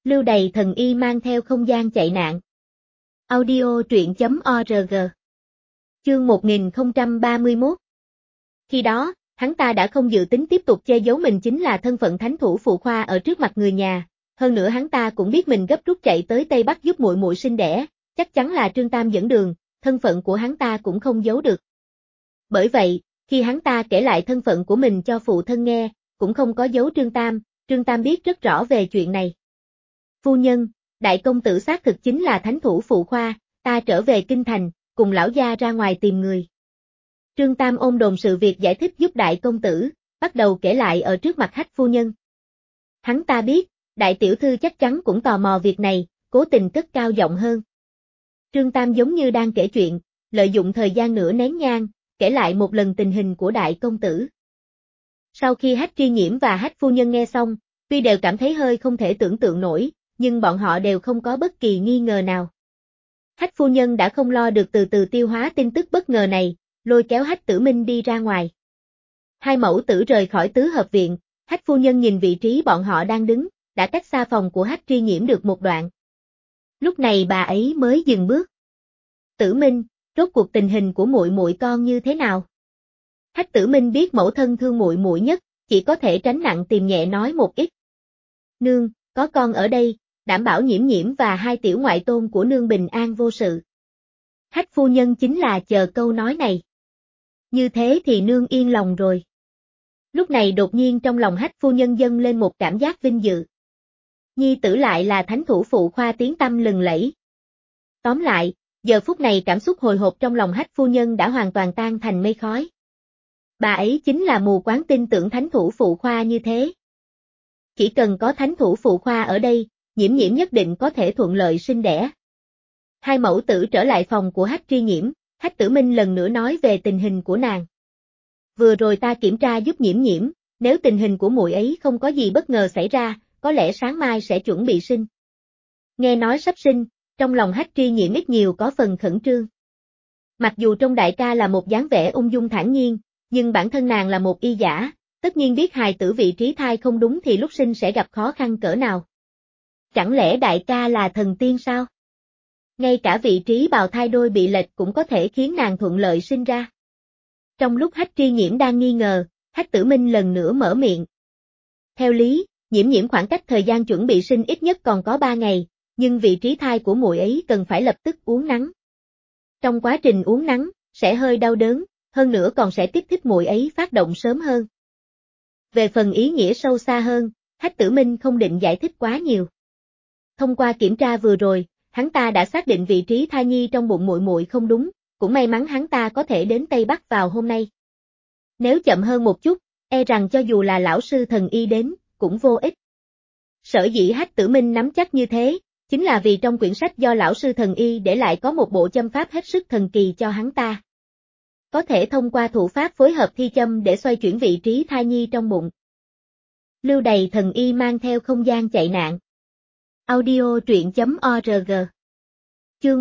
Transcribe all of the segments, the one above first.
Lưu Đày thần y mang theo không gian chạy nạn. Audio truyện.org. Chương 1031. Khi đó, hắn ta đã không dự tính tiếp tục che giấu mình chính là thân phận thánh thủ phụ khoa ở trước mặt người nhà, hơn nữa hắn ta cũng biết mình gấp rút chạy tới Tây Bắc giúp muội muội sinh đẻ, chắc chắn là Trương Tam dẫn đường, thân phận của hắn ta cũng không giấu được. Bởi vậy, khi hắn ta kể lại thân phận của mình cho phụ thân nghe, cũng không có giấu Trương Tam biết rất rõ về chuyện này. Phu nhân, đại công tử xác thực chính là thánh thủ phụ khoa, ta trở về kinh thành, cùng lão gia ra ngoài tìm người. Trương Tam ôm đồn sự việc giải thích giúp đại công tử, bắt đầu kể lại ở trước mặt Hách phu nhân. Hắn ta biết, đại tiểu thư chắc chắn cũng tò mò việc này, cố tình cất cao giọng hơn. Trương Tam giống như đang kể chuyện, lợi dụng thời gian nửa nén nhang, kể lại một lần tình hình của đại công tử. Sau khi Hách Tri Nhiễm và Hách phu nhân nghe xong, tuy đều cảm thấy hơi không thể tưởng tượng nổi, nhưng bọn họ đều không có bất kỳ nghi ngờ nào. Hách phu nhân đã không lo được từ từ tiêu hóa tin tức bất ngờ này, lôi kéo Hách Tử Minh đi ra ngoài. Hai mẫu tử rời khỏi tứ hợp viện, Hách phu nhân nhìn vị trí bọn họ đang đứng, đã cách xa phòng của Hách Tri Nhiễm được một đoạn. Lúc này bà ấy mới dừng bước. Tử Minh, rốt cuộc tình hình của muội muội con như thế nào? Hách Tử Minh biết mẫu thân thương muội muội nhất, chỉ có thể tránh nặng tìm nhẹ nói một ít. Nương, có con ở đây, đảm bảo Nhiễm Nhiễm và hai tiểu ngoại tôn của nương bình an vô sự. Hách phu nhân chính là chờ câu nói này. Như thế thì nương yên lòng rồi. Lúc này đột nhiên trong lòng Hách phu nhân dâng lên một cảm giác vinh dự. Nhi tử lại là thánh thủ phụ khoa tiếng tăm lừng lẫy. Tóm lại, giờ phút này cảm xúc hồi hộp trong lòng Hách phu nhân đã hoàn toàn tan thành mây khói. Bà ấy chính là mù quáng tin tưởng thánh thủ phụ khoa như thế. Chỉ cần có thánh thủ phụ khoa ở đây, Nhiễm Nhiễm nhất định có thể thuận lợi sinh đẻ. Hai mẫu tử trở lại phòng của Hách Tri Nhiễm, Hách Tử Minh lần nữa nói về tình hình của nàng. Vừa rồi ta kiểm tra giúp Nhiễm Nhiễm, nếu tình hình của muội ấy không có gì bất ngờ xảy ra, có lẽ sáng mai sẽ chuẩn bị sinh. Nghe nói sắp sinh, trong lòng Hách Tri Nhiễm ít nhiều có phần khẩn trương. Mặc dù trong đại ca là một dáng vẻ ung dung thản nhiên, nhưng bản thân nàng là một y giả, tất nhiên biết hài tử vị trí thai không đúng thì lúc sinh sẽ gặp khó khăn cỡ nào. Chẳng lẽ đại ca là thần tiên sao? Ngay cả vị trí bào thai đôi bị lệch cũng có thể khiến nàng thuận lợi sinh ra. Trong lúc Hách Tri Nhiễm đang nghi ngờ, Hách Tử Minh lần nữa mở miệng. Theo lý, Nhiễm Nhiễm khoảng cách thời gian chuẩn bị sinh ít nhất còn có 3 ngày, nhưng vị trí thai của muội ấy cần phải lập tức uống nắng. Trong quá trình uống nắng, sẽ hơi đau đớn, hơn nữa còn sẽ kích thích muội ấy phát động sớm hơn. Về phần ý nghĩa sâu xa hơn, Hách Tử Minh không định giải thích quá nhiều. Thông qua kiểm tra vừa rồi, hắn ta đã xác định vị trí thai nhi trong bụng muội muội không đúng, cũng may mắn hắn ta có thể đến Tây Bắc vào hôm nay. Nếu chậm hơn một chút, e rằng cho dù là lão sư thần y đến, cũng vô ích. Sở dĩ Hách Tử Minh nắm chắc như thế, chính là vì trong quyển sách do lão sư thần y để lại có một bộ châm pháp hết sức thần kỳ cho hắn ta. Có thể thông qua thủ pháp phối hợp thi châm để xoay chuyển vị trí thai nhi trong bụng. Lưu Đày thần y mang theo không gian chạy nạn. Audio truyện.org. Chương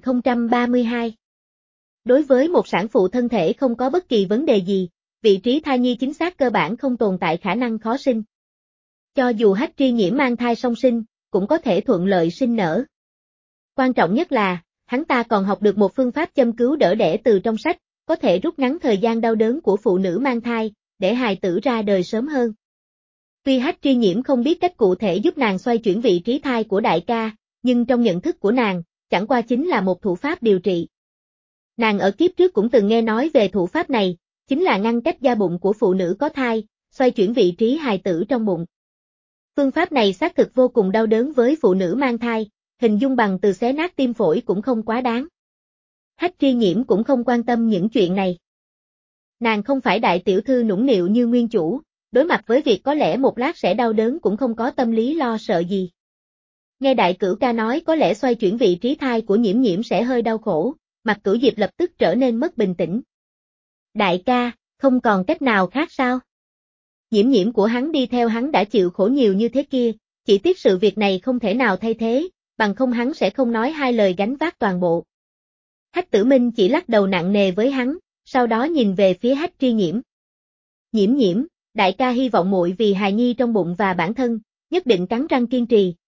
1032. Đối với một sản phụ thân thể không có bất kỳ vấn đề gì, vị trí thai nhi chính xác cơ bản không tồn tại khả năng khó sinh. Cho dù Hách Tri Nhiễm mang thai song sinh, cũng có thể thuận lợi sinh nở. Quan trọng nhất là, hắn ta còn học được một phương pháp châm cứu đỡ đẻ từ trong sách, có thể rút ngắn thời gian đau đớn của phụ nữ mang thai, để hài tử ra đời sớm hơn. Tuy Hách Tri Nhiễm không biết cách cụ thể giúp nàng xoay chuyển vị trí thai của đại ca, nhưng trong nhận thức của nàng, chẳng qua chính là một thủ pháp điều trị. Nàng ở kiếp trước cũng từng nghe nói về thủ pháp này, chính là ngăn cách da bụng của phụ nữ có thai, xoay chuyển vị trí hài tử trong bụng. Phương pháp này xác thực vô cùng đau đớn với phụ nữ mang thai, hình dung bằng từ xé nát tim phổi cũng không quá đáng. Hách Tri Nhiễm cũng không quan tâm những chuyện này. Nàng không phải đại tiểu thư nũng nịu như nguyên chủ, đối mặt với việc có lẽ một lát sẽ đau đớn cũng không có tâm lý lo sợ gì. Nghe đại cửu ca nói có lẽ xoay chuyển vị trí thai của Nhiễm Nhiễm sẽ hơi đau khổ, mặt Cửu Diệp lập tức trở nên mất bình tĩnh. Đại ca, không còn cách nào khác sao? Nhiễm Nhiễm của hắn đi theo hắn đã chịu khổ nhiều như thế kia, chỉ tiếc sự việc này không thể nào thay thế, bằng không hắn sẽ không nói hai lời gánh vác toàn bộ. Hách Tử Minh chỉ lắc đầu nặng nề với hắn, sau đó nhìn về phía Hách Tri Nhiễm. Nhiễm Nhiễm, đại ca hy vọng muội vì hài nhi trong bụng và bản thân, nhất định cắn răng kiên trì,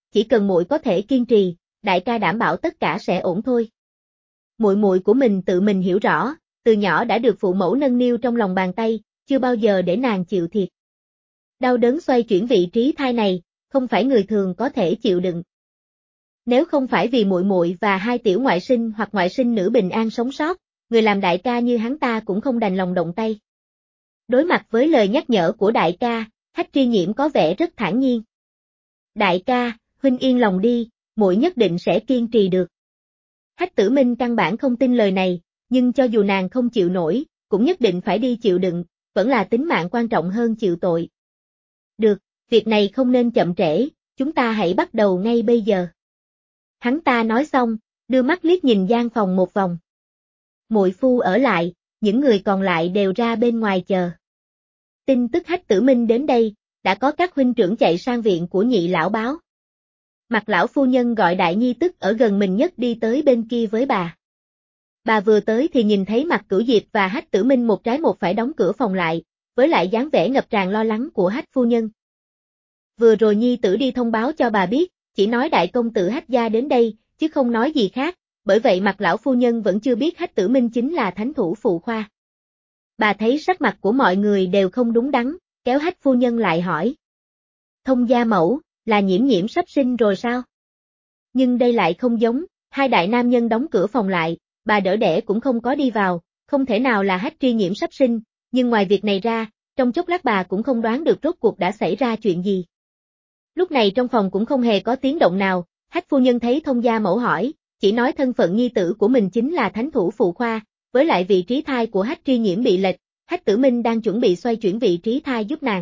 chỉ cần muội có thể kiên trì, đại ca đảm bảo tất cả sẽ ổn thôi. Muội muội của mình tự mình hiểu rõ, từ nhỏ đã được phụ mẫu nâng niu trong lòng bàn tay, chưa bao giờ để nàng chịu thiệt. Đau đớn xoay chuyển vị trí thai này, không phải người thường có thể chịu đựng. Nếu không phải vì muội muội và hai tiểu ngoại sinh hoặc ngoại sinh nữ bình an sống sót, người làm đại ca như hắn ta cũng không đành lòng động tay. Đối mặt với lời nhắc nhở của đại ca, Hách Tri Nhiễm có vẻ rất thản nhiên. Đại ca, huynh yên lòng đi, muội nhất định sẽ kiên trì được. Hách Tử Minh căn bản không tin lời này, nhưng cho dù nàng không chịu nổi, cũng nhất định phải đi chịu đựng, vẫn là tính mạng quan trọng hơn chịu tội. Được, việc này không nên chậm trễ, chúng ta hãy bắt đầu ngay bây giờ. Hắn ta nói xong, đưa mắt liếc nhìn gian phòng một vòng. Muội phu ở lại, những người còn lại đều ra bên ngoài chờ. Tin tức Hách Tử Minh đến đây, đã có các huynh trưởng chạy sang viện của Nhị lão báo. Mặt lão phu nhân gọi Đại Nhi tức ở gần mình nhất đi tới bên kia với bà. Bà vừa tới thì nhìn thấy Mặt Cửu Diệp và Hách Tử Minh một trái một phải đóng cửa phòng lại, với lại dáng vẻ ngập tràn lo lắng của Hách phu nhân. Vừa rồi Nhi tử đi thông báo cho bà biết, chỉ nói đại công tử Hách gia đến đây, chứ không nói gì khác, bởi vậy Mặt lão phu nhân vẫn chưa biết Hách Tử Minh chính là thánh thủ phụ khoa. Bà thấy sắc mặt của mọi người đều không đúng đắn, kéo Hách phu nhân lại hỏi. Thông gia mẫu, là Nhiễm Nhiễm sắp sinh rồi sao? Nhưng đây lại không giống, hai đại nam nhân đóng cửa phòng lại, bà đỡ đẻ cũng không có đi vào, không thể nào là Hách Tri Nhiễm sắp sinh, nhưng ngoài việc này ra, trong chốc lát bà cũng không đoán được rốt cuộc đã xảy ra chuyện gì. Lúc này trong phòng cũng không hề có tiếng động nào, Hách phu nhân thấy thông gia mẫu hỏi, chỉ nói thân phận nhi tử của mình chính là thánh thủ phụ khoa, với lại vị trí thai của Hách Tri Nhiễm bị lệch, Hách Tử Minh đang chuẩn bị xoay chuyển vị trí thai giúp nàng.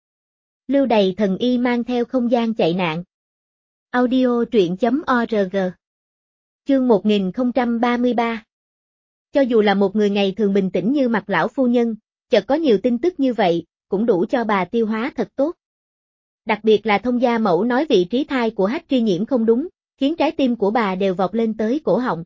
Lưu Đầy thần y mang theo không gian chạy nạn. Audio truyện.org. Chương 1033. Cho dù là một người ngày thường bình tĩnh như Mặt lão phu nhân, chợt có nhiều tin tức như vậy, cũng đủ cho bà tiêu hóa thật tốt. Đặc biệt là thông gia mẫu nói vị trí thai của Hách Tri Nhiễm không đúng, khiến trái tim của bà đều vọt lên tới cổ họng.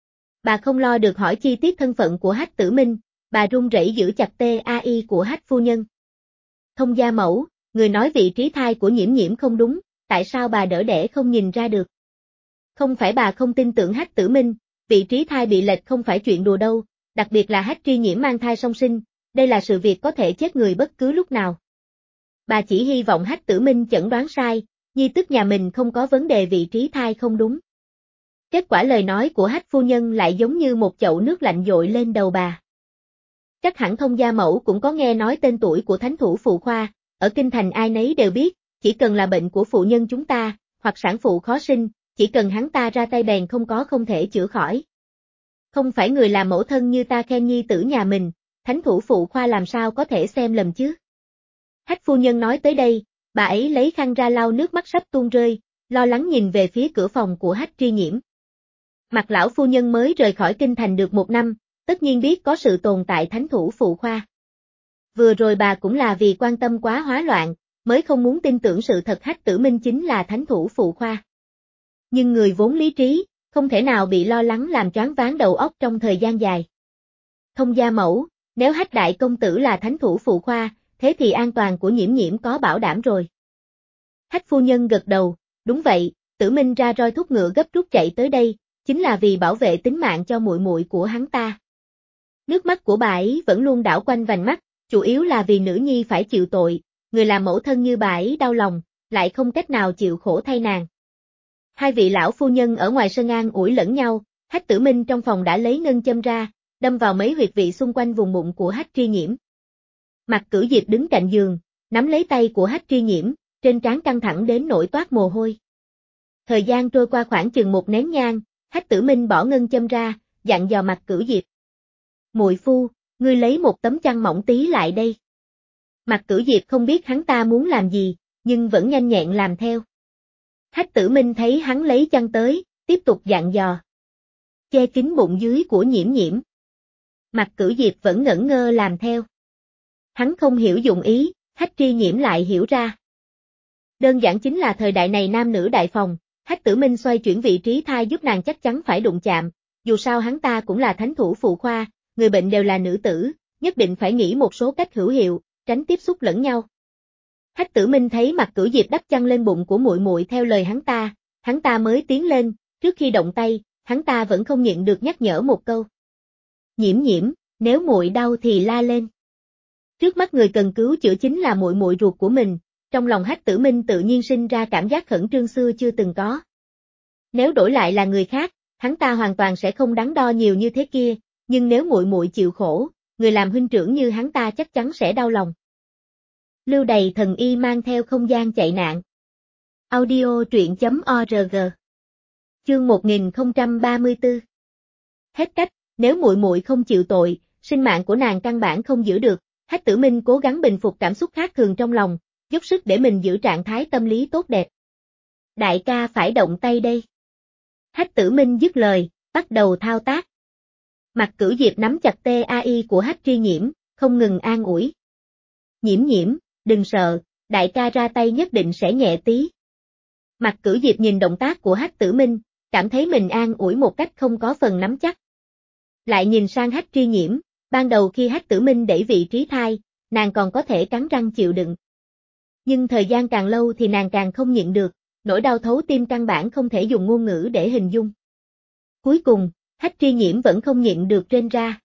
Bà không lo được hỏi chi tiết thân phận của Hách Tử Minh, bà run rẩy giữ chặt tai của Hách phu nhân. Thông gia mẫu, người nói vị trí thai của Nhiễm Nhiễm không đúng, tại sao bà đỡ đẻ không nhìn ra được? Không phải bà không tin tưởng Hách Tử Minh, vị trí thai bị lệch không phải chuyện đùa đâu, đặc biệt là Hách Tri Nhiễm mang thai song sinh, đây là sự việc có thể chết người bất cứ lúc nào. Bà chỉ hy vọng Hách Tử Minh chẩn đoán sai, nhi tức nhà mình không có vấn đề vị trí thai không đúng. Kết quả lời nói của Hách phu nhân lại giống như một chậu nước lạnh dội lên đầu bà. Chắc hẳn thông gia mẫu cũng có nghe nói tên tuổi của thánh thủ phụ khoa, ở kinh thành ai nấy đều biết, chỉ cần là bệnh của phụ nhân chúng ta, hoặc sản phụ khó sinh, chỉ cần hắn ta ra tay bèn không thể chữa khỏi. Không phải người làm mẫu thân như ta khen nhi tử nhà mình, thánh thủ phụ khoa làm sao có thể xem lầm chứ. Hách phu nhân nói tới đây, bà ấy lấy khăn ra lau nước mắt sắp tuôn rơi, lo lắng nhìn về phía cửa phòng của Hách Tri Nhiễm. Mặt lão phu nhân mới rời khỏi kinh thành được 1 năm, tất nhiên biết có sự tồn tại thánh thủ phụ khoa. Vừa rồi bà cũng là vì quan tâm quá hóa loạn, mới không muốn tin tưởng sự thật Hách Tử Minh chính là thánh thủ phụ khoa. Nhưng người vốn lý trí, không thể nào bị lo lắng làm choáng váng đầu óc trong thời gian dài. Thông gia mẫu, nếu Hách đại công tử là thánh thủ phụ khoa, thế thì an toàn của Nhiễm Nhiễm có bảo đảm rồi. Hách phu nhân gật đầu, đúng vậy, Tử Minh ra roi thúc ngựa gấp rút chạy tới đây, chính là vì bảo vệ tính mạng cho muội muội của hắn ta. Nước mắt của bà ấy vẫn luôn đảo quanh vành mắt, chủ yếu là vì nữ nhi phải chịu tội, người làm mẫu thân như bà ấy đau lòng, lại không cách nào chịu khổ thay nàng. Hai vị lão phu nhân ở ngoài sân an ủi lẫn nhau, Hách Tử Minh trong phòng đã lấy ngân châm ra, đâm vào mấy huyệt vị xung quanh vùng bụng của Hách Tri Nhiễm. Mặt Cửu Diệp đứng cạnh giường, nắm lấy tay của Hách Tri Nhiễm, trên trán căng thẳng đến nỗi toát mồ hôi. Thời gian trôi qua khoảng chừng 1 nén nhang, Hách Tử Minh bỏ ngân châm ra, dặn dò Mặt Cửu Diệp. Muội phu, ngươi lấy một tấm chăn mỏng tí lại đây. Mặt Cửu Diệp không biết hắn ta muốn làm gì, nhưng vẫn nhanh nhẹn làm theo. Hách Tử Minh thấy hắn lấy chăn tới, tiếp tục dặn dò. Che kín bụng dưới của Nhiễm Nhiễm. Mặt Cửu Diệp vẫn ngẩn ngơ làm theo. Hắn không hiểu dụng ý, Hách Tri Nhiễm lại hiểu ra. Đơn giản chính là thời đại này nam nữ đại phòng, Hách Tử Minh xoay chuyển vị trí thai giúp nàng chắc chắn phải đụng chạm, dù sao hắn ta cũng là thánh thủ phụ khoa, người bệnh đều là nữ tử, nhất định phải nghĩ một số cách hữu hiệu, tránh tiếp xúc lẫn nhau. Hách Tử Minh thấy Mạc Cửu Diệp đắp chăn lên bụng của muội muội theo lời hắn ta mới tiến lên, trước khi động tay, hắn ta vẫn không nhịn được nhắc nhở một câu. Nhiễm nhiễm, nếu muội đau thì la lên. Trước mắt người cần cứu chữa chính là muội muội ruột của mình, trong lòng Hách Tử Minh tự nhiên sinh ra cảm giác khẩn trương xưa chưa từng có. Nếu đổi lại là người khác, hắn ta hoàn toàn sẽ không đắn đo nhiều như thế kia, nhưng nếu muội muội chịu khổ, người làm huynh trưởng như hắn ta chắc chắn sẽ đau lòng. Lưu Đày thần y mang theo không gian chạy nạn. Audio truyện.org. Chương 1034. Hết cách, nếu muội muội không chịu tội, sinh mạng của nàng căn bản không giữ được. Hách Tử Minh cố gắng bình phục cảm xúc khác thường trong lòng, dốc sức để mình giữ trạng thái tâm lý tốt đẹp. Đại ca phải động tay đây. Hách Tử Minh dứt lời, bắt đầu thao tác. Mạc Cửu Diệp nắm chặt TAI của Hách Tri Nhiễm, không ngừng an ủi. Nhiễm nhiễm, đừng sợ, đại ca ra tay nhất định sẽ nhẹ tí. Mạc Cửu Diệp nhìn động tác của Hách Tử Minh, cảm thấy mình an ủi một cách không có phần nắm chắc. Lại nhìn sang Hách Tri Nhiễm, ban đầu khi Hách Tử Minh đẩy vị trí thai, nàng còn có thể cắn răng chịu đựng. Nhưng thời gian càng lâu thì nàng càng không nhịn được, nỗi đau thấu tim căn bản không thể dùng ngôn ngữ để hình dung. Cuối cùng, Hách Tri Nhiễm vẫn không nhịn được rên ra.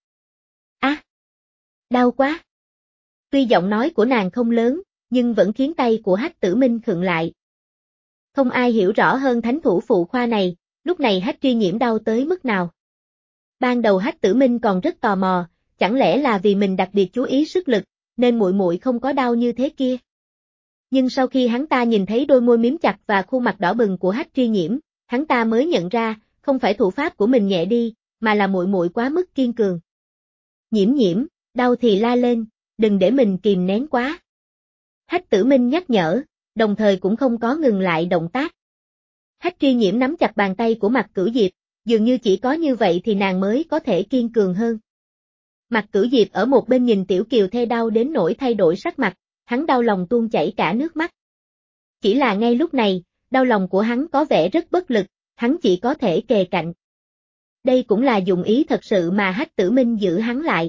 Đau quá. Tuy giọng nói của nàng không lớn, nhưng vẫn khiến tay của Hách Tử Minh khựng lại. Không ai hiểu rõ hơn thánh thủ phụ khoa này, lúc này Hách Tri Nhiễm đau tới mức nào. Ban đầu Hách Tử Minh còn rất tò mò, chẳng lẽ là vì mình đặc biệt chú ý sức lực, nên muội muội không có đau như thế kia. Nhưng sau khi hắn ta nhìn thấy đôi môi miếm chặt và khuôn mặt đỏ bừng của Hách Tri Nhiễm, hắn ta mới nhận ra, không phải thủ pháp của mình nhẹ đi, mà là muội muội quá mức kiên cường. Nhiễm nhiễm, đau thì la lên, đừng để mình kìm nén quá. Hách Tử Minh nhắc nhở, đồng thời cũng không có ngừng lại động tác. Hách Tri Nhiễm nắm chặt bàn tay của Mạc Cửu Diệp, dường như chỉ có như vậy thì nàng mới có thể kiên cường hơn. Mạc Cửu Diệp ở một bên nhìn Tiểu Kiều thê đau đến nỗi thay đổi sắc mặt, hắn đau lòng tuôn chảy cả nước mắt. Chỉ là ngay lúc này, đau lòng của hắn có vẻ rất bất lực, hắn chỉ có thể kề cạnh. Đây cũng là dụng ý thật sự mà Hách Tử Minh giữ hắn lại.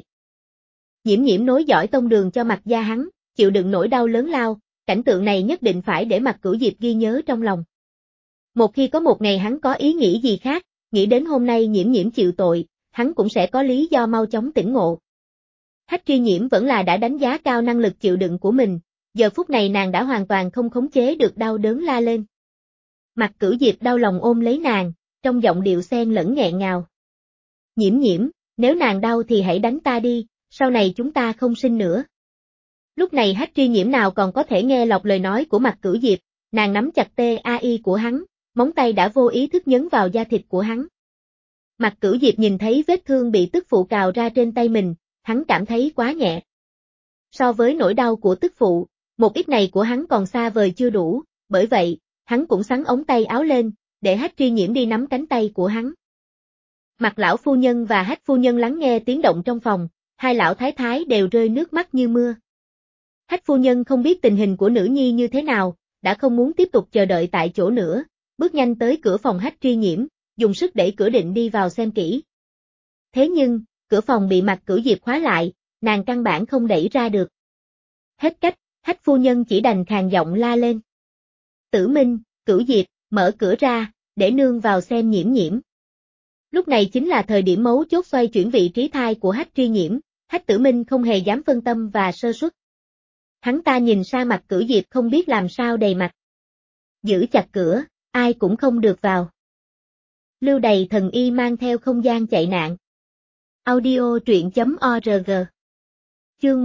Nhiễm nhiễm nối dõi tông đường cho Mạc gia hắn, chịu đựng nỗi đau lớn lao, cảnh tượng này nhất định phải để Mạc Cửu Diệp ghi nhớ trong lòng. Một khi có một ngày hắn có ý nghĩ gì khác, nghĩ đến hôm nay nhiễm nhiễm chịu tội, hắn cũng sẽ có lý do mau chóng tỉnh ngộ. Hách Tri Nhiễm vẫn là đã đánh giá cao năng lực chịu đựng của mình, giờ phút này nàng đã hoàn toàn không khống chế được đau đớn la lên. Mạc Cửu Diệp đau lòng ôm lấy nàng, trong giọng điệu xen lẫn nghẹn ngào. Nhiễm nhiễm, nếu nàng đau thì hãy đánh ta đi, sau này chúng ta không sinh nữa. Lúc này Hách Tri Nhiễm nào còn có thể nghe lọt lời nói của Mạc Cửu Diệp, nàng nắm chặt TAI của hắn, móng tay đã vô ý thức nhấn vào da thịt của hắn. Mạc Cửu Diệp nhìn thấy vết thương bị tức phụ cào ra trên tay mình, hắn cảm thấy quá nhẹ. So với nỗi đau của tức phụ, một ít này của hắn còn xa vời chưa đủ, bởi vậy, hắn cũng xắn ống tay áo lên, để Hách Tri Nhiễm đi nắm cánh tay của hắn. Mạc lão phu nhân và Hách phu nhân lắng nghe tiếng động trong phòng, hai lão thái thái đều rơi nước mắt như mưa. Hách phu nhân không biết tình hình của nữ nhi như thế nào, đã không muốn tiếp tục chờ đợi tại chỗ nữa, bước nhanh tới cửa phòng Hách Tri Nhiễm, dùng sức đẩy cửa định đi vào xem kỹ. Thế nhưng, cửa phòng bị Mạc Cửu Diệp khóa lại, nàng căn bản không đẩy ra được. Hết cách, Hách phu nhân chỉ đành khàn giọng la lên. Tử Minh, Cửu Diệp, mở cửa ra, để nương vào xem nhiễm nhiễm. Lúc này chính là thời điểm mấu chốt xoay chuyển vị trí thai của Hách Tri Nhiễm, Hách Tử Minh không hề dám phân tâm và sơ suất. Hắn ta nhìn sang Mạc Cửu Diệp không biết làm sao đầy mặt. Giữ chặt cửa, ai cũng không được vào. Lưu Đày thần y mang theo không gian chạy nạn. Audio truyện.org. Chương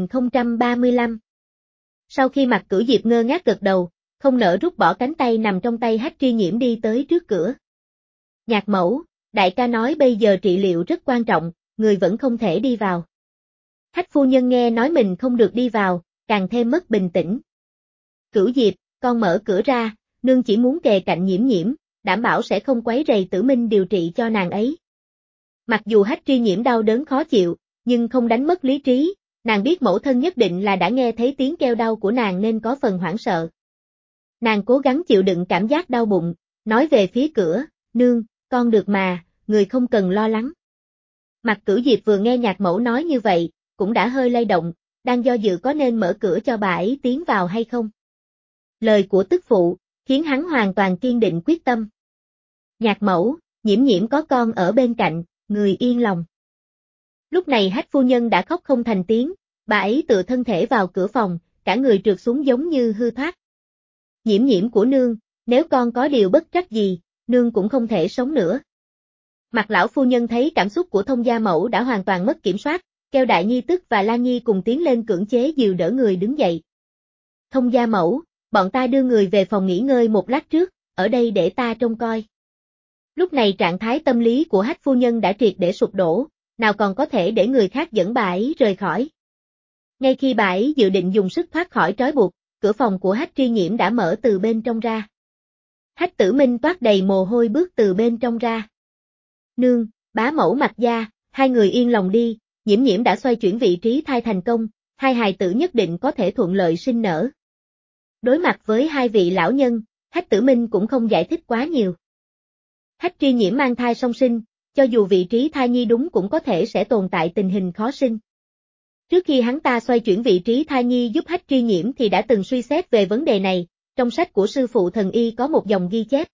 1035. Sau khi Mạc Cửu Diệp ngơ ngác gật đầu, không nỡ rút bỏ cánh tay nằm trong tay Hách Tri Nhiễm đi tới trước cửa. Nhạc mẫu, đại ca nói bây giờ trị liệu rất quan trọng, người vẫn không thể đi vào. Hách phu nhân nghe nói mình không được đi vào, càng thêm mất bình tĩnh. Cửu Diệp, con mở cửa ra, nương chỉ muốn kề cạnh nhiễm nhiễm, đảm bảo sẽ không quấy rầy Tử Minh điều trị cho nàng ấy. Mặc dù Hách Tri Nhiễm đau đớn khó chịu, nhưng không đánh mất lý trí, nàng biết mẫu thân nhất định là đã nghe thấy tiếng kêu đau của nàng nên có phần hoảng sợ. Nàng cố gắng chịu đựng cảm giác đau bụng, nói về phía cửa, nương, con được mà, người không cần lo lắng. Mạc Cửu Diệp vừa nghe nhạc mẫu nói như vậy, cũng đã hơi lay động, đang do dự có nên mở cửa cho bà ấy tiến vào hay không. Lời của tức phụ, khiến hắn hoàn toàn kiên định quyết tâm. Nhạc mẫu, Nhiễm Nhiễm có con ở bên cạnh, người yên lòng. Lúc này Hách phu nhân đã khóc không thành tiếng, bà ấy tựa thân thể vào cửa phòng, cả người trượt xuống giống như hư thoát. Nhiễm Nhiễm của nương, nếu con có điều bất trắc gì, nương cũng không thể sống nữa. Mặt lão phu nhân thấy cảm xúc của Thông gia mẫu đã hoàn toàn mất kiểm soát, kêu Đại Nhi tức và Lan Nhi cùng tiến lên cưỡng chế dìu đỡ người đứng dậy. Thông gia mẫu, bọn ta đưa người về phòng nghỉ ngơi một lát trước, ở đây để ta trông coi. Lúc này trạng thái tâm lý của Hách phu nhân đã triệt để sụp đổ, nào còn có thể để người khác dẫn bà ấy rời khỏi. Ngay khi bà ấy dự định dùng sức thoát khỏi trói buộc, cửa phòng của Hách Tri Nhiễm đã mở từ bên trong ra. Hách Tử Minh toát đầy mồ hôi bước từ bên trong ra. Nương, bá mẫu Mạc gia, hai người yên lòng đi, Nhiễm Nhiễm đã xoay chuyển vị trí thai thành công, hai hài tử nhất định có thể thuận lợi sinh nở. Đối mặt với hai vị lão nhân, Hách Tử Minh cũng không giải thích quá nhiều. Hách Tri Nhiễm mang thai song sinh, cho dù vị trí thai nhi đúng cũng có thể sẽ tồn tại tình hình khó sinh. Trước khi hắn ta xoay chuyển vị trí thai nhi giúp Hách Tri Nhiễm thì đã từng suy xét về vấn đề này, trong sách của sư phụ thần y có một dòng ghi chép.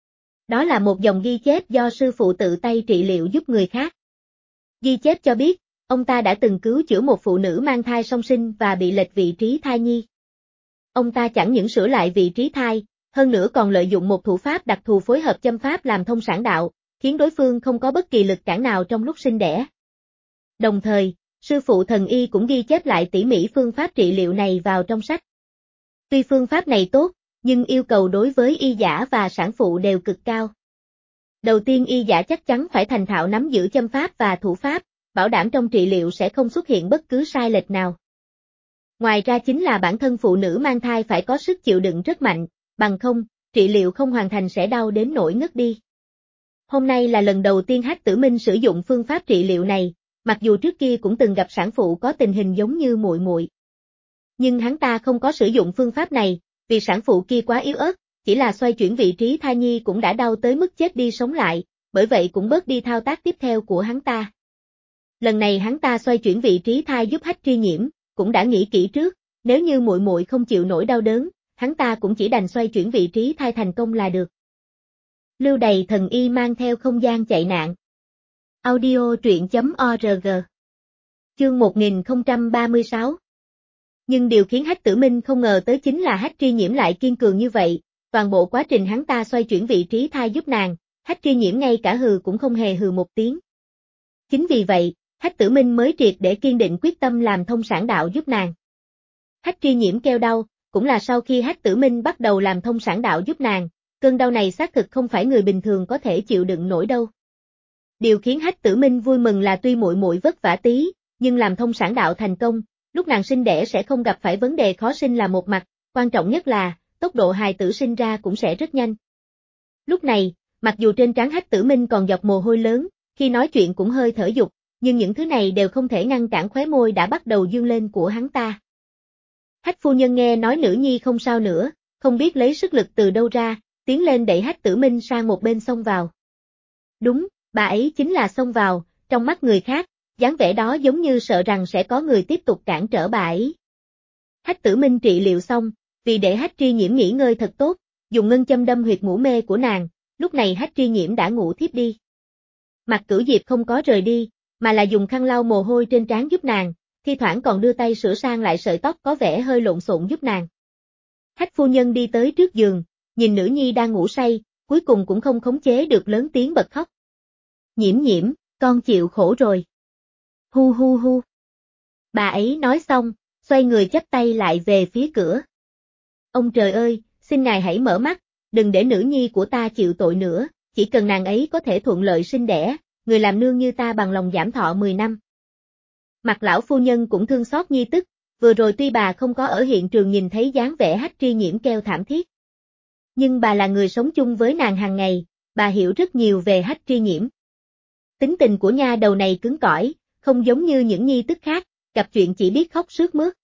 Đó là một dòng ghi chép do sư phụ tự tay trị liệu giúp người khác. Ghi chép cho biết, ông ta đã từng cứu chữa một phụ nữ mang thai song sinh và bị lệch vị trí thai nhi. Ông ta chẳng những sửa lại vị trí thai, hơn nữa còn lợi dụng một thủ pháp đặc thù phối hợp châm pháp làm thông sản đạo, khiến đối phương không có bất kỳ lực cản nào trong lúc sinh đẻ. Đồng thời, sư phụ thần y cũng ghi chép lại tỉ mỉ phương pháp trị liệu này vào trong sách. Tuy phương pháp này tốt, nhưng yêu cầu đối với y giả và sản phụ đều cực cao. Đầu tiên y giả chắc chắn phải thành thạo nắm giữ châm pháp và thủ pháp, bảo đảm trong trị liệu sẽ không xuất hiện bất cứ sai lệch nào. Ngoài ra chính là bản thân phụ nữ mang thai phải có sức chịu đựng rất mạnh, bằng không, trị liệu không hoàn thành sẽ đau đến nỗi ngất đi. Hôm nay là lần đầu tiên Hách Tử Minh sử dụng phương pháp trị liệu này, mặc dù trước kia cũng từng gặp sản phụ có tình hình giống như muội muội. Nhưng hắn ta không có sử dụng phương pháp này, vì sản phụ kia quá yếu ớt, chỉ là xoay chuyển vị trí thai nhi cũng đã đau tới mức chết đi sống lại, bởi vậy cũng bớt đi thao tác tiếp theo của hắn ta. Lần này hắn ta xoay chuyển vị trí thai giúp Hách Tri Nhiễm, cũng đã nghĩ kỹ trước, nếu như muội muội không chịu nổi đau đớn, hắn ta cũng chỉ đành xoay chuyển vị trí thai thành công là được. Lưu Đày thần y mang theo không gian chạy nạn. Audio truyện.org. Chương 1036. Nhưng điều khiến Hách Tử Minh không ngờ tới chính là Hách Tri Nhiễm lại kiên cường như vậy, toàn bộ quá trình hắn ta xoay chuyển vị trí thai giúp nàng, Hách Tri Nhiễm ngay cả hừ cũng không hề hừ một tiếng. Chính vì vậy, Hách Tử Minh mới triệt để kiên định quyết tâm làm thông sản đạo giúp nàng. Hách Tri Nhiễm kêu đau, cũng là sau khi Hách Tử Minh bắt đầu làm thông sản đạo giúp nàng, cơn đau này xác thực không phải người bình thường có thể chịu đựng nổi đâu. Điều khiến Hách Tử Minh vui mừng là tuy muội muội vất vả tí, nhưng làm thông sản đạo thành công, lúc nàng sinh đẻ sẽ không gặp phải vấn đề khó sinh là một mặt, quan trọng nhất là, tốc độ hài tử sinh ra cũng sẽ rất nhanh. Lúc này, mặc dù trên trán Hách Tử Minh còn dọc mồ hôi lớn, khi nói chuyện cũng hơi thở dục, nhưng những thứ này đều không thể ngăn cản khóe môi đã bắt đầu dương lên của hắn ta. Hách phu nhân nghe nói nữ nhi không sao nữa, không biết lấy sức lực từ đâu ra, tiến lên đẩy Hách Tử Minh sang một bên xông vào. Đúng, bà ấy chính là xông vào, trong mắt người khác, dáng vẻ đó giống như sợ rằng sẽ có người tiếp tục cản trở bà ấy. Hách Tử Minh trị liệu xong, vì để Hách Tri Nhiễm nghỉ ngơi thật tốt, dùng ngân châm đâm huyệt ngủ mê của nàng, lúc này Hách Tri Nhiễm đã ngủ thiếp đi. Mạc Cửu Diệp không có rời đi, mà là dùng khăn lau mồ hôi trên trán giúp nàng, thi thoảng còn đưa tay sửa sang lại sợi tóc có vẻ hơi lộn xộn giúp nàng. Hách phu nhân đi tới trước giường, nhìn nữ nhi đang ngủ say, cuối cùng cũng không khống chế được lớn tiếng bật khóc. Nhiễm Nhiễm, con chịu khổ rồi. Hu hu hu. Bà ấy nói xong, xoay người chắp tay lại về phía cửa. Ông trời ơi, xin ngài hãy mở mắt, đừng để nữ nhi của ta chịu tội nữa, chỉ cần nàng ấy có thể thuận lợi sinh đẻ, người làm nương như ta bằng lòng giảm thọ 10 năm. Mặt lão phu nhân cũng thương xót nhi tức, vừa rồi tuy bà không có ở hiện trường nhìn thấy dáng vẻ Hách Tri Nhiễm kêu thảm thiết. Nhưng bà là người sống chung với nàng hàng ngày, bà hiểu rất nhiều về Hách Tri Nhiễm. Tính tình của nha đầu này cứng cỏi, không giống như những nhi tức khác, gặp chuyện chỉ biết khóc sướt mướt.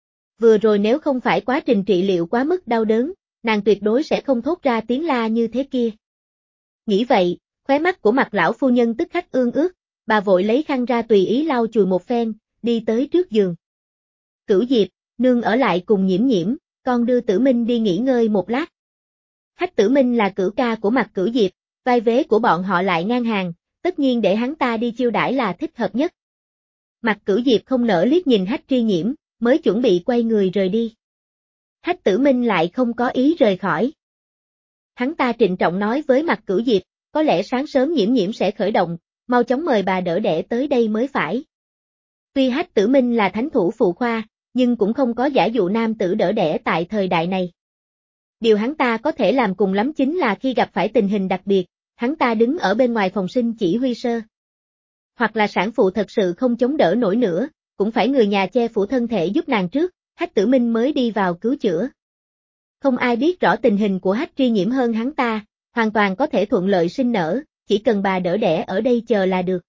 Vừa rồi nếu không phải quá trình trị liệu quá mức đau đớn, nàng tuyệt đối sẽ không thốt ra tiếng la như thế kia. Nghĩ vậy, khóe mắt của mặt lão phu nhân tức khắc ương ướt, bà vội lấy khăn ra tùy ý lau chùi một phen, đi tới trước giường. Cửu Diệp, nương ở lại cùng Nhiễm Nhiễm, con đưa Tử Minh đi nghỉ ngơi một lát. Hách Tử Minh là cửu ca của Mạc Cửu Diệp, vai vế của bọn họ lại ngang hàng, tất nhiên để hắn ta đi chiêu đãi là thích hợp nhất. Mạc Cửu Diệp không nỡ liếc nhìn Hách Tri Nhiễm, mới chuẩn bị quay người rời đi. Hách Tử Minh lại không có ý rời khỏi. Hắn ta trịnh trọng nói với Mạc Cửu Diệp, có lẽ sáng sớm Nhiễm Nhiễm sẽ khởi động, mau chóng mời bà đỡ đẻ tới đây mới phải. Tuy Hách Tử Minh là thánh thủ phụ khoa, nhưng cũng không có giả dụ nam tử đỡ đẻ tại thời đại này. Điều hắn ta có thể làm cùng lắm chính là khi gặp phải tình hình đặc biệt, hắn ta đứng ở bên ngoài phòng sinh chỉ huy sơ. Hoặc là sản phụ thật sự không chống đỡ nổi nữa, cũng phải người nhà che phủ thân thể giúp nàng trước, Hách Tử Minh mới đi vào cứu chữa. Không ai biết rõ tình hình của Hách Tri Nhiễm hơn hắn ta, hoàn toàn có thể thuận lợi sinh nở, chỉ cần bà đỡ đẻ ở đây chờ là được.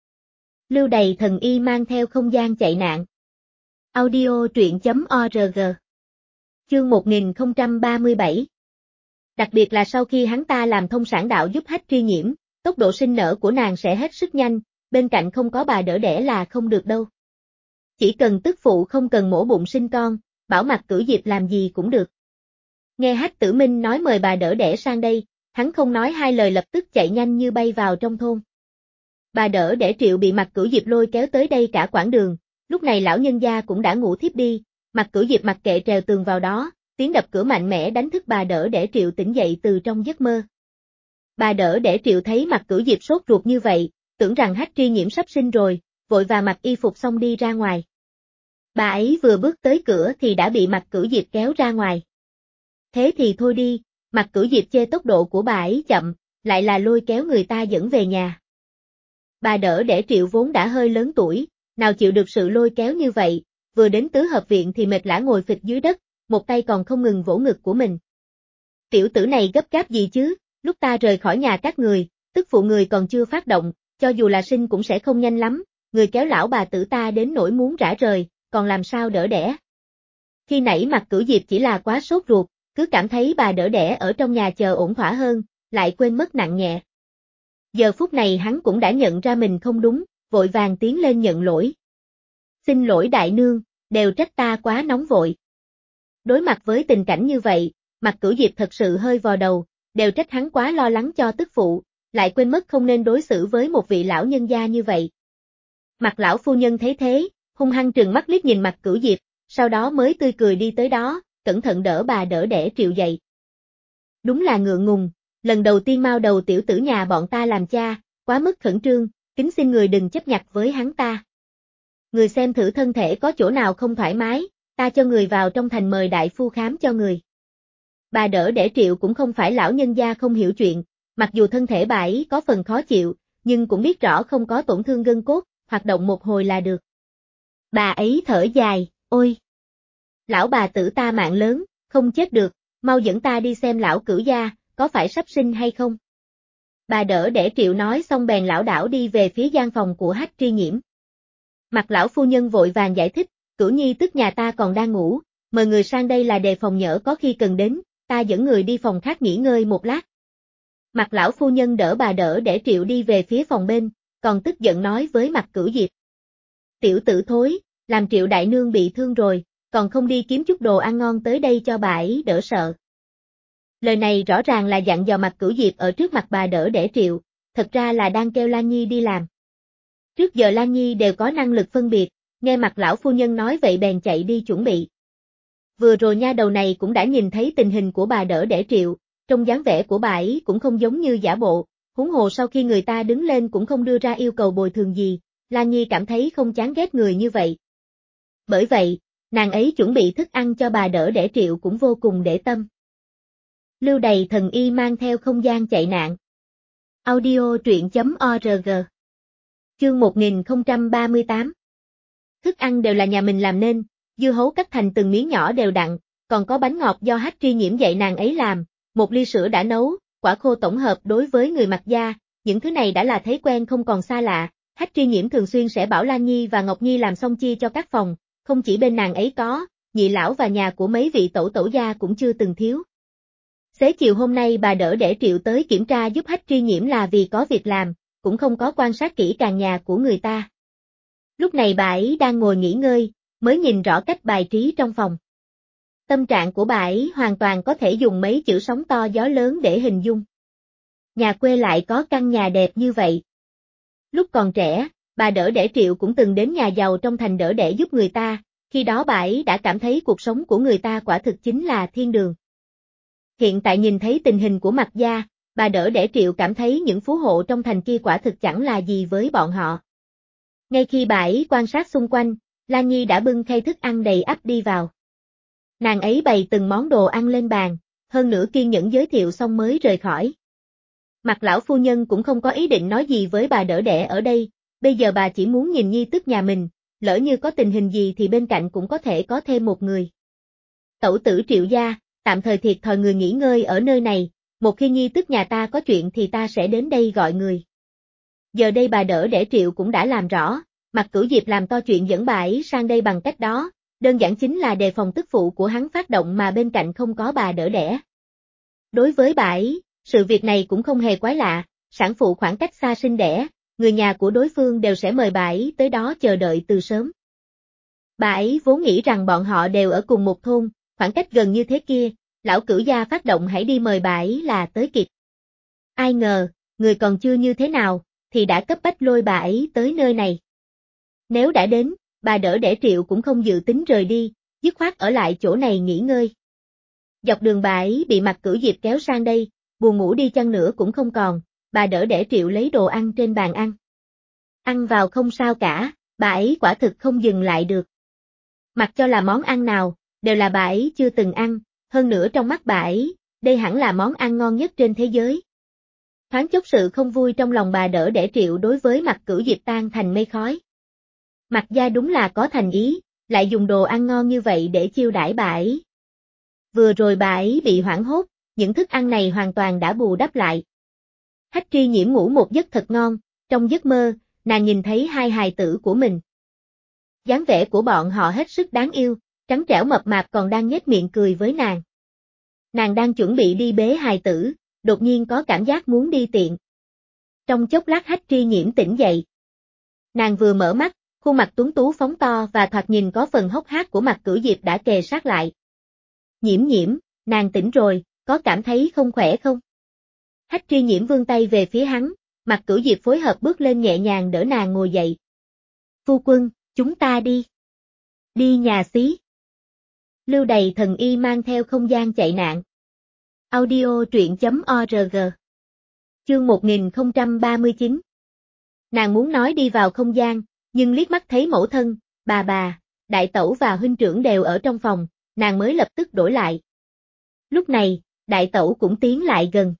Lưu Đày thần y mang theo không gian chạy nạn. Audio truyện.org. Chương 1037. Đặc biệt là sau khi hắn ta làm thông sản đạo giúp Hách Tri Nhiễm, tốc độ sinh nở của nàng sẽ hết sức nhanh, bên cạnh không có bà đỡ đẻ là không được đâu. Chỉ cần tức phụ không cần mổ bụng sinh con, bảo Mạc Cửu Diệp làm gì cũng được. Nghe Hách Tử Minh nói mời bà đỡ đẻ sang đây, hắn không nói hai lời lập tức chạy nhanh như bay vào trong thôn. Bà đỡ đẻ Triệu bị Mạc Cửu Diệp lôi kéo tới đây cả quãng đường, lúc này lão nhân gia cũng đã ngủ thiếp đi, Mạc Cửu Diệp mặc kệ trèo tường vào đó, tiếng đập cửa mạnh mẽ đánh thức bà đỡ đẻ Triệu tỉnh dậy từ trong giấc mơ. Bà đỡ đẻ Triệu thấy Mạc Cửu Diệp sốt ruột như vậy, tưởng rằng Hách Tri Nhiễm sắp sinh rồi, vội và mặc y phục xong đi ra ngoài. Bà ấy vừa bước tới cửa thì đã bị Mạc Cửu Diệp kéo ra ngoài. Thế thì thôi đi, Mạc Cửu Diệp chê tốc độ của bà ấy chậm, lại là lôi kéo người ta dẫn về nhà. Bà đỡ đẻ Triệu vốn đã hơi lớn tuổi, nào chịu được sự lôi kéo như vậy, vừa đến tứ hợp viện thì mệt lả ngồi phịch dưới đất, một tay còn không ngừng vỗ ngực của mình. Tiểu tử này gấp gáp gì chứ, lúc ta rời khỏi nhà các người, tức phụ người còn chưa phát động, cho dù là sinh cũng sẽ không nhanh lắm, người kéo lão bà tử ta đến nỗi muốn rã rời, còn làm sao đỡ đẻ. Khi nãy Mạc Cửu Diệp chỉ là quá sốt ruột, cứ cảm thấy bà đỡ đẻ ở trong nhà chờ ổn thỏa hơn, lại quên mất nặng nhẹ. Giờ phút này hắn cũng đã nhận ra mình không đúng, vội vàng tiến lên nhận lỗi. Xin lỗi đại nương, đều trách ta quá nóng vội. Đối mặt với tình cảnh như vậy, Mạc Cửu Diệp thật sự hơi vò đầu, đều trách hắn quá lo lắng cho tức phụ, lại quên mất không nên đối xử với một vị lão nhân gia như vậy. Mạc lão phu nhân thấy thế, hung hăng trừng mắt liếc nhìn Mạc Cửu Diệp, sau đó mới tươi cười đi tới đó, cẩn thận đỡ bà đỡ đẻ Triệu dậy. Đúng là ngượng ngùng, lần đầu tiên mao đầu tiểu tử nhà bọn ta làm cha, quá mức khẩn trương, kính xin người đừng chấp nhặt với hắn ta. Người xem thử thân thể có chỗ nào không thoải mái, ta cho người vào trong thành mời đại phu khám cho người. Bà đỡ đẻ Triệu cũng không phải lão nhân gia không hiểu chuyện, mặc dù thân thể bà ấy có phần khó chịu, nhưng cũng biết rõ không có tổn thương gân cốt, hoạt động một hồi là được. Bà ấy thở dài, ôi! Lão bà tử ta mạng lớn, không chết được, mau dẫn ta đi xem lão cửu gia, có phải sắp sinh hay không? Bà đỡ đẻ Triệu nói xong bèn lảo đảo đi về phía gian phòng của Hách Tri Nhiễm. Mặt lão phu nhân vội vàng giải thích, Cửu nhi tức nhà ta còn đang ngủ, mời người sang đây là đề phòng nhỡ có khi cần đến, ta dẫn người đi phòng khác nghỉ ngơi một lát. Mặt lão phu nhân đỡ bà đỡ đẻ Triệu đi về phía phòng bên, còn tức giận nói với Mạc Cửu Diệp. Tiểu tử thối, làm Triệu đại nương bị thương rồi, còn không đi kiếm chút đồ ăn ngon tới đây cho bà ấy đỡ sợ. Lời này rõ ràng là dặn dò Mạc Cửu Diệp ở trước mặt bà đỡ đẻ Triệu, thật ra là đang kêu Lan Nhi đi làm. Trước giờ Lan Nhi đều có năng lực phân biệt, nghe Mạc lão phu nhân nói vậy bèn chạy đi chuẩn bị. Vừa rồi nha đầu này cũng đã nhìn thấy tình hình của bà đỡ đẻ Triệu, trong dáng vẻ của bà ấy cũng không giống như giả bộ, huống hồ sau khi người ta đứng lên cũng không đưa ra yêu cầu bồi thường gì, Lan Nhi cảm thấy không chán ghét người như vậy. Bởi vậy, nàng ấy chuẩn bị thức ăn cho bà đỡ đẻ Triệu cũng vô cùng để tâm. Lưu Đày thần y mang theo không gian chạy nạn. Audio truyện.org. Chương 1038. Thức ăn đều là nhà mình làm nên, dưa hấu cắt thành từng miếng nhỏ đều đặn, còn có bánh ngọt do Hách Tri Nhiễm dạy nàng ấy làm, một ly sữa đã nấu, quả khô tổng hợp đối với người mặc da, những thứ này đã là thấy quen không còn xa lạ. Hách Tri Nhiễm thường xuyên sẽ bảo Lan Nhi và Ngọc Nhi làm xong chia cho các phòng, không chỉ bên nàng ấy có, nhị lão và nhà của mấy vị tẩu tẩu gia cũng chưa từng thiếu. Xế chiều hôm nay bà đỡ đẻ Triệu tới kiểm tra giúp Hách Tri Nhiễm là vì có việc làm, cũng không có quan sát kỹ càng nhà của người ta. Lúc này bà ấy đang ngồi nghỉ ngơi, mới nhìn rõ cách bài trí trong phòng. Tâm trạng của bà ấy hoàn toàn có thể dùng mấy chữ sóng to gió lớn để hình dung. Nhà quê lại có căn nhà đẹp như vậy. Lúc còn trẻ, bà Đỡ Đẻ Triệu cũng từng đến nhà giàu trong thành đỡ đẻ giúp người ta, khi đó bà ấy đã cảm thấy cuộc sống của người ta quả thực chính là thiên đường. Hiện tại nhìn thấy tình hình của Mạc gia, bà Đỡ Đẻ Triệu cảm thấy những phú hộ trong thành kia quả thực chẳng là gì với bọn họ. Ngay khi bà ấy quan sát xung quanh, Lan Nhi đã bưng khay thức ăn đầy ắp đi vào. Nàng ấy bày từng món đồ ăn lên bàn, hơn nữa kiên nhẫn giới thiệu xong mới rời khỏi. Mạc lão phu nhân cũng không có ý định nói gì với bà Đỡ Đẻ ở đây, bây giờ bà chỉ muốn nhìn Nhi tức nhà mình, lỡ như có tình hình gì thì bên cạnh cũng có thể có thêm một người. Tẩu tử Triệu gia, tạm thời thiệt thòi người nghỉ ngơi ở nơi này, một khi Nhi tức nhà ta có chuyện thì ta sẽ đến đây gọi người. Giờ đây bà Đỡ Đẻ Triệu cũng đã làm rõ, Mạc Cửu Diệp làm to chuyện dẫn bà ấy sang đây bằng cách đó, đơn giản chính là đề phòng tức phụ của hắn phát động mà bên cạnh không có bà Đỡ Đẻ. Đối với bà ấy, sự việc này cũng không hề quái lạ, sản phụ khoảng cách xa sinh đẻ, người nhà của đối phương đều sẽ mời bà ấy tới đó chờ đợi từ sớm. Bà ấy vốn nghĩ rằng bọn họ đều ở cùng một thôn, khoảng cách gần như thế kia, lão Cửu gia phát động hãy đi mời bà ấy là tới kịp. Ai ngờ, người còn chưa như thế nào, thì đã cấp bách lôi bà ấy tới nơi này. Nếu đã đến, bà Đỡ Đẻ Triệu cũng không dự tính rời đi, dứt khoát ở lại chỗ này nghỉ ngơi. Dọc đường bà ấy bị Mạc Cửu Diệp kéo sang đây, buồn ngủ đi chăng nữa cũng không còn, bà Đỡ Đẻ Triệu lấy đồ ăn trên bàn ăn. Ăn vào không sao cả, bà ấy quả thực không dừng lại được. Mặc cho là món ăn nào, đều là bà ấy chưa từng ăn, hơn nữa trong mắt bà ấy, đây hẳn là món ăn ngon nhất trên thế giới. Thoáng chốc sự không vui trong lòng bà Đỡ Đẻ Triệu đối với Mạc Cửu Diệp tan thành mây khói. Mạc gia đúng là có thành ý, lại dùng đồ ăn ngon như vậy để chiêu đãi bà ấy. Vừa rồi bà ấy bị hoảng hốt, những thức ăn này hoàn toàn đã bù đắp lại. Hách Tri Nhiễm ngủ một giấc thật ngon, trong giấc mơ, nàng nhìn thấy hai hài tử của mình. Dáng vẻ của bọn họ hết sức đáng yêu, trắng trẻo mập mạp còn đang nhếch miệng cười với nàng. Nàng đang chuẩn bị đi bế hài tử, đột nhiên có cảm giác muốn đi tiện. Trong chốc lát Hách Tri Nhiễm tỉnh dậy. Nàng vừa mở mắt, khuôn mặt tuấn tú phóng to và thoạt nhìn có phần hốc hác của Mạc Cửu Diệp đã kề sát lại. Nhiễm Nhiễm, nàng tỉnh rồi, có cảm thấy không khỏe không? Hách Tri Nhiễm vươn tay về phía hắn, Mạc Cửu Diệp phối hợp bước lên nhẹ nhàng đỡ nàng ngồi dậy. Phu quân, chúng ta đi. Đi nhà xí. Lưu Đầy Thần Y mang theo không gian chạy nạn. Audio truyện.org. Chương 1039. Nàng muốn nói đi vào không gian, nhưng liếc mắt thấy mẫu thân, bà, đại tẩu và huynh trưởng đều ở trong phòng, nàng mới lập tức đổi lại. Lúc này, đại tẩu cũng tiến lại gần.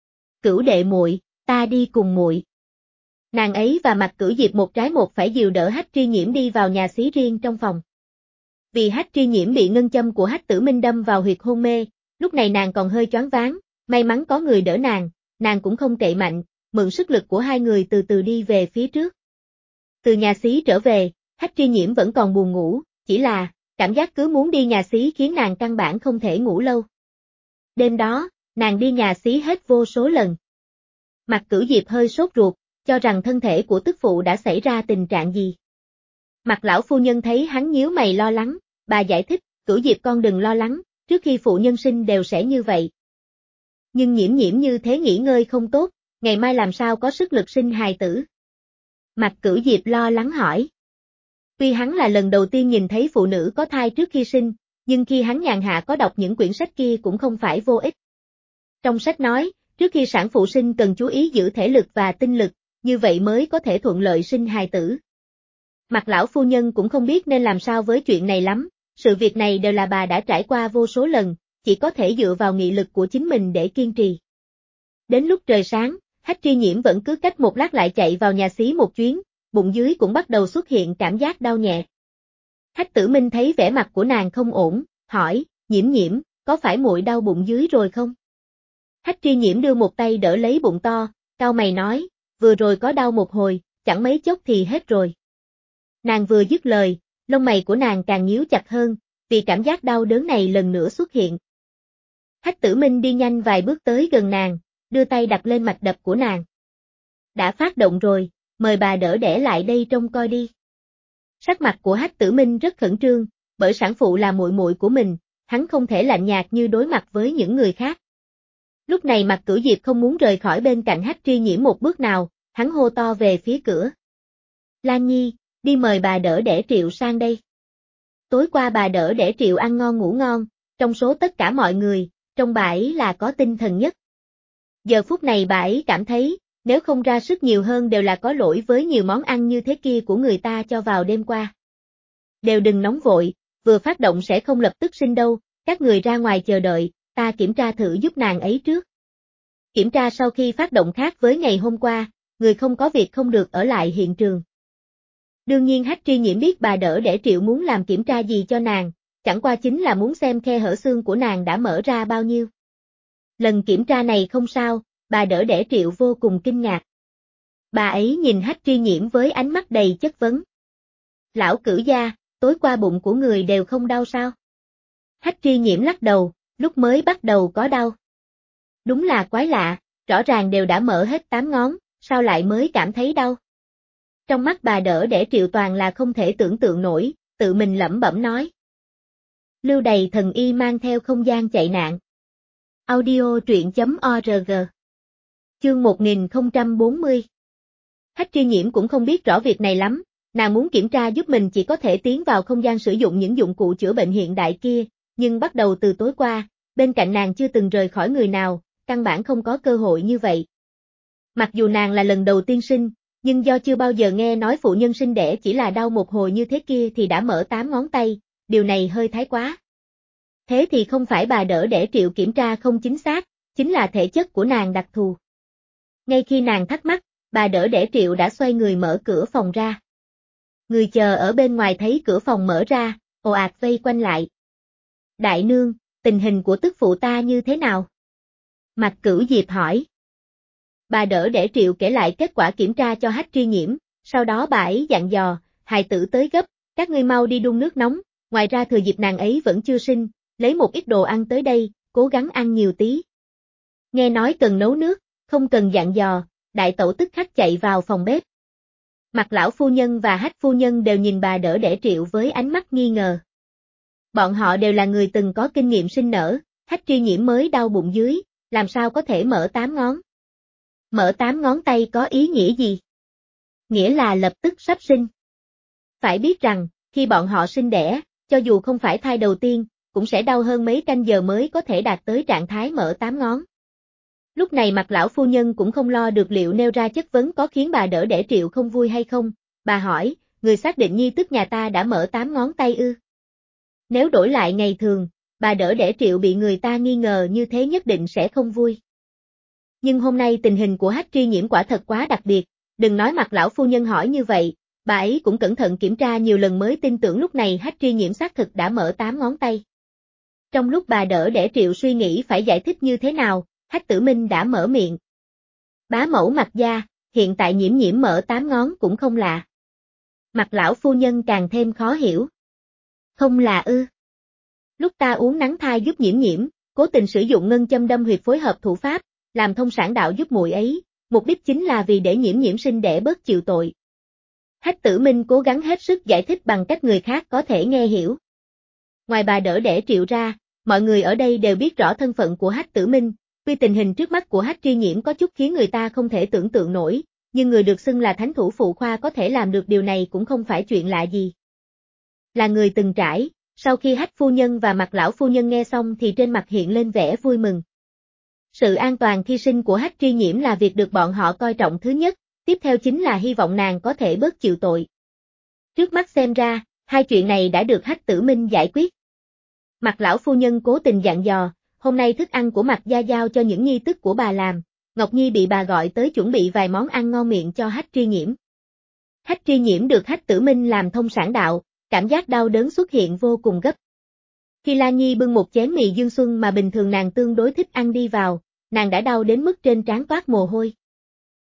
Cửu đệ muội, ta đi cùng muội. Nàng ấy và Mạc Cửu Diệp một trái một phải dìu đỡ Hách Tri Nhiễm đi vào nhà xí riêng trong phòng. Vì Hách Tri Nhiễm bị ngân châm của Hách Tử Minh đâm vào huyệt hôn mê, lúc này nàng còn hơi choáng váng, may mắn có người đỡ nàng cũng không kệ mạnh, mượn sức lực của hai người từ từ đi về phía trước. Từ nhà xí trở về, Hách Tri Nhiễm vẫn còn buồn ngủ, chỉ là, cảm giác cứ muốn đi nhà xí khiến nàng căn bản không thể ngủ lâu. Đêm đó, nàng đi nhà xí hết vô số lần. Mạc Cửu Diệp hơi sốt ruột, cho rằng thân thể của tức phụ đã xảy ra tình trạng gì. Mạc lão phu nhân thấy hắn nhíu mày lo lắng, bà giải thích, Cửu Diệp con đừng lo lắng, trước khi phụ nhân sinh đều sẽ như vậy. Nhưng Nhiễm Nhiễm như thế nghỉ ngơi không tốt, ngày mai làm sao có sức lực sinh hài tử. Mạc Cửu Diệp lo lắng hỏi. Tuy hắn là lần đầu tiên nhìn thấy phụ nữ có thai trước khi sinh, nhưng khi hắn nhàn hạ có đọc những quyển sách kia cũng không phải vô ích. Trong sách nói, trước khi sản phụ sinh cần chú ý giữ thể lực và tinh lực, như vậy mới có thể thuận lợi sinh hài tử. Mạc lão phu nhân cũng không biết nên làm sao với chuyện này lắm, sự việc này đều là bà đã trải qua vô số lần, chỉ có thể dựa vào nghị lực của chính mình để kiên trì. Đến lúc trời sáng, Hách Tri Nhiễm vẫn cứ cách một lát lại chạy vào nhà xí một chuyến, bụng dưới cũng bắt đầu xuất hiện cảm giác đau nhẹ. Hách Tử Minh thấy vẻ mặt của nàng không ổn, hỏi, Nhiễm Nhiễm, có phải muội đau bụng dưới rồi không? Hách Tri Nhiễm đưa một tay đỡ lấy bụng to, cau mày nói, vừa rồi có đau một hồi, chẳng mấy chốc thì hết rồi. Nàng vừa dứt lời, lông mày của nàng càng nhíu chặt hơn, vì cảm giác đau đớn này lần nữa xuất hiện. Hách Tử Minh đi nhanh vài bước tới gần nàng, đưa tay đặt lên mạch đập của nàng. Đã phát động rồi, mời bà Đỡ Đẻ lại đây trông coi đi. Sắc mặt của Hách Tử Minh rất khẩn trương, bởi sản phụ là muội muội của mình, hắn không thể lạnh nhạt như đối mặt với những người khác. Lúc này Mạc Cửu Diệp không muốn rời khỏi bên cạnh Hách Tri Nhiễm một bước nào, hắn hô to về phía cửa. Lan Nhi, đi mời bà đỡ đẻ Triệu sang đây. Tối qua bà đỡ đẻ Triệu ăn ngon ngủ ngon, trong số tất cả mọi người, trong bà ấy là có tinh thần nhất. Giờ phút này bà ấy cảm thấy, nếu không ra sức nhiều hơn đều là có lỗi với nhiều món ăn như thế kia của người ta cho vào đêm qua. Đều đừng nóng vội, vừa phát động sẽ không lập tức sinh đâu, các người ra ngoài chờ đợi, ta kiểm tra thử giúp nàng ấy trước. Kiểm tra sau khi phát động khác với ngày hôm qua, người không có việc không được ở lại hiện trường. Đương nhiên Hách Tri Nhiễm biết bà đỡ đẻ Triệu muốn làm kiểm tra gì cho nàng, chẳng qua chính là muốn xem khe hở xương của nàng đã mở ra bao nhiêu. Lần kiểm tra này không sao, bà đỡ đẻ Triệu vô cùng kinh ngạc. Bà ấy nhìn Hách Tri Nhiễm với ánh mắt đầy chất vấn. Lão cửu gia, tối qua bụng của người đều không đau sao? Hách Tri Nhiễm lắc đầu, lúc mới bắt đầu có đau. Đúng là quái lạ, rõ ràng đều đã mở hết 8 ngón, sao lại mới cảm thấy đau? Trong mắt bà đỡ đẻ Triệu toàn là không thể tưởng tượng nổi, tự mình lẩm bẩm nói. Lưu Đầy Thần Y mang theo không gian chạy nạn. Audio truyện.org. Chương 1040. Hách Tri Nhiễm cũng không biết rõ việc này lắm, nàng muốn kiểm tra giúp mình chỉ có thể tiến vào không gian sử dụng những dụng cụ chữa bệnh hiện đại kia, nhưng bắt đầu từ tối qua, bên cạnh nàng chưa từng rời khỏi người nào, căn bản không có cơ hội như vậy. Mặc dù nàng là lần đầu tiên sinh, nhưng do chưa bao giờ nghe nói phụ nhân sinh đẻ chỉ là đau một hồi như thế kia thì đã mở 8 ngón tay, điều này hơi thái quá. Thế thì không phải bà đỡ đẻ Triệu kiểm tra không chính xác, chính là thể chất của nàng đặc thù. Ngay khi nàng thắc mắc, bà đỡ đẻ Triệu đã xoay người mở cửa phòng ra. Người chờ ở bên ngoài thấy cửa phòng mở ra, ồ ạt vây quanh lại. Đại nương, tình hình của tức phụ ta như thế nào? Mạc Cửu Diệp hỏi. Bà đỡ đẻ Triệu kể lại kết quả kiểm tra cho Hách Tri Nhiễm, sau đó bà ấy dặn dò, hài tử tới gấp, các ngươi mau đi đun nước nóng, ngoài ra thừa dịp nàng ấy vẫn chưa sinh, lấy một ít đồ ăn tới đây, cố gắng ăn nhiều tí. Nghe nói cần nấu nước, không cần dặn dò, đại tẩu tức khắc chạy vào phòng bếp. Mạc lão phu nhân và Hách phu nhân đều nhìn bà đỡ đẻ Triệu với ánh mắt nghi ngờ. Bọn họ đều là người từng có kinh nghiệm sinh nở, Hách Tri Nhiễm mới đau bụng dưới, làm sao có thể mở 8 ngón. Mở 8 ngón tay có ý nghĩa gì? Nghĩa là lập tức sắp sinh. Phải biết rằng, khi bọn họ sinh đẻ, cho dù không phải thai đầu tiên, cũng sẽ đau hơn mấy canh giờ mới có thể đạt tới trạng thái mở 8 ngón. Lúc này Mạc lão phu nhân cũng không lo được liệu nêu ra chất vấn có khiến bà đỡ đẻ Triệu không vui hay không, bà hỏi, người xác định nhi tức nhà ta đã mở 8 ngón tay ư? Nếu đổi lại ngày thường, bà đỡ đẻ Triệu bị người ta nghi ngờ như thế nhất định sẽ không vui. Nhưng hôm nay tình hình của Hách Tri Nhiễm quả thật quá đặc biệt, đừng nói Mạc lão phu nhân hỏi như vậy, bà ấy cũng cẩn thận kiểm tra nhiều lần mới tin tưởng lúc này Hách Tri Nhiễm xác thực đã mở 8 ngón tay. Trong lúc bà đỡ đẻ Triệu suy nghĩ phải giải thích như thế nào, Hách Tử Minh đã mở miệng. Bá mẫu Mạc gia, hiện tại Nhiễm Nhiễm mở 8 ngón cũng không lạ. Mạc lão phu nhân càng thêm khó hiểu. Không là ư? Lúc ta uống nắng thai giúp Nhiễm Nhiễm, cố tình sử dụng ngân châm đâm huyệt phối hợp thủ pháp, làm thông sản đạo giúp muội ấy, mục đích chính là vì để Nhiễm Nhiễm sinh đẻ bớt chịu tội. Hách Tử Minh cố gắng hết sức giải thích bằng cách người khác có thể nghe hiểu. Ngoài bà đỡ đẻ Triệu ra, mọi người ở đây đều biết rõ thân phận của Hách Tử Minh, tuy tình hình trước mắt của Hách Tri Nhiễm có chút khiến người ta không thể tưởng tượng nổi, nhưng người được xưng là thánh thủ phụ khoa có thể làm được điều này cũng không phải chuyện lạ gì. Là người từng trải, sau khi Hách phu nhân và Mạc lão phu nhân nghe xong thì trên mặt hiện lên vẻ vui mừng. Sự an toàn khi sinh của Hách Tri Nhiễm là việc được bọn họ coi trọng thứ nhất, tiếp theo chính là hy vọng nàng có thể bớt chịu tội. Trước mắt xem ra, hai chuyện này đã được Hách Tử Minh giải quyết. Mạc lão phu nhân cố tình dặn dò, hôm nay thức ăn của Mạc gia giao cho những nhi tức của bà làm, Ngọc Nhi bị bà gọi tới chuẩn bị vài món ăn ngon miệng cho Hách Tri Nhiễm. Hách Tri Nhiễm được Hách Tử Minh làm thông sản đạo, cảm giác đau đớn xuất hiện vô cùng gấp. Khi La Nhi bưng một chén mì Dương Xuân mà bình thường nàng tương đối thích ăn đi vào, nàng đã đau đến mức trên trán toát mồ hôi.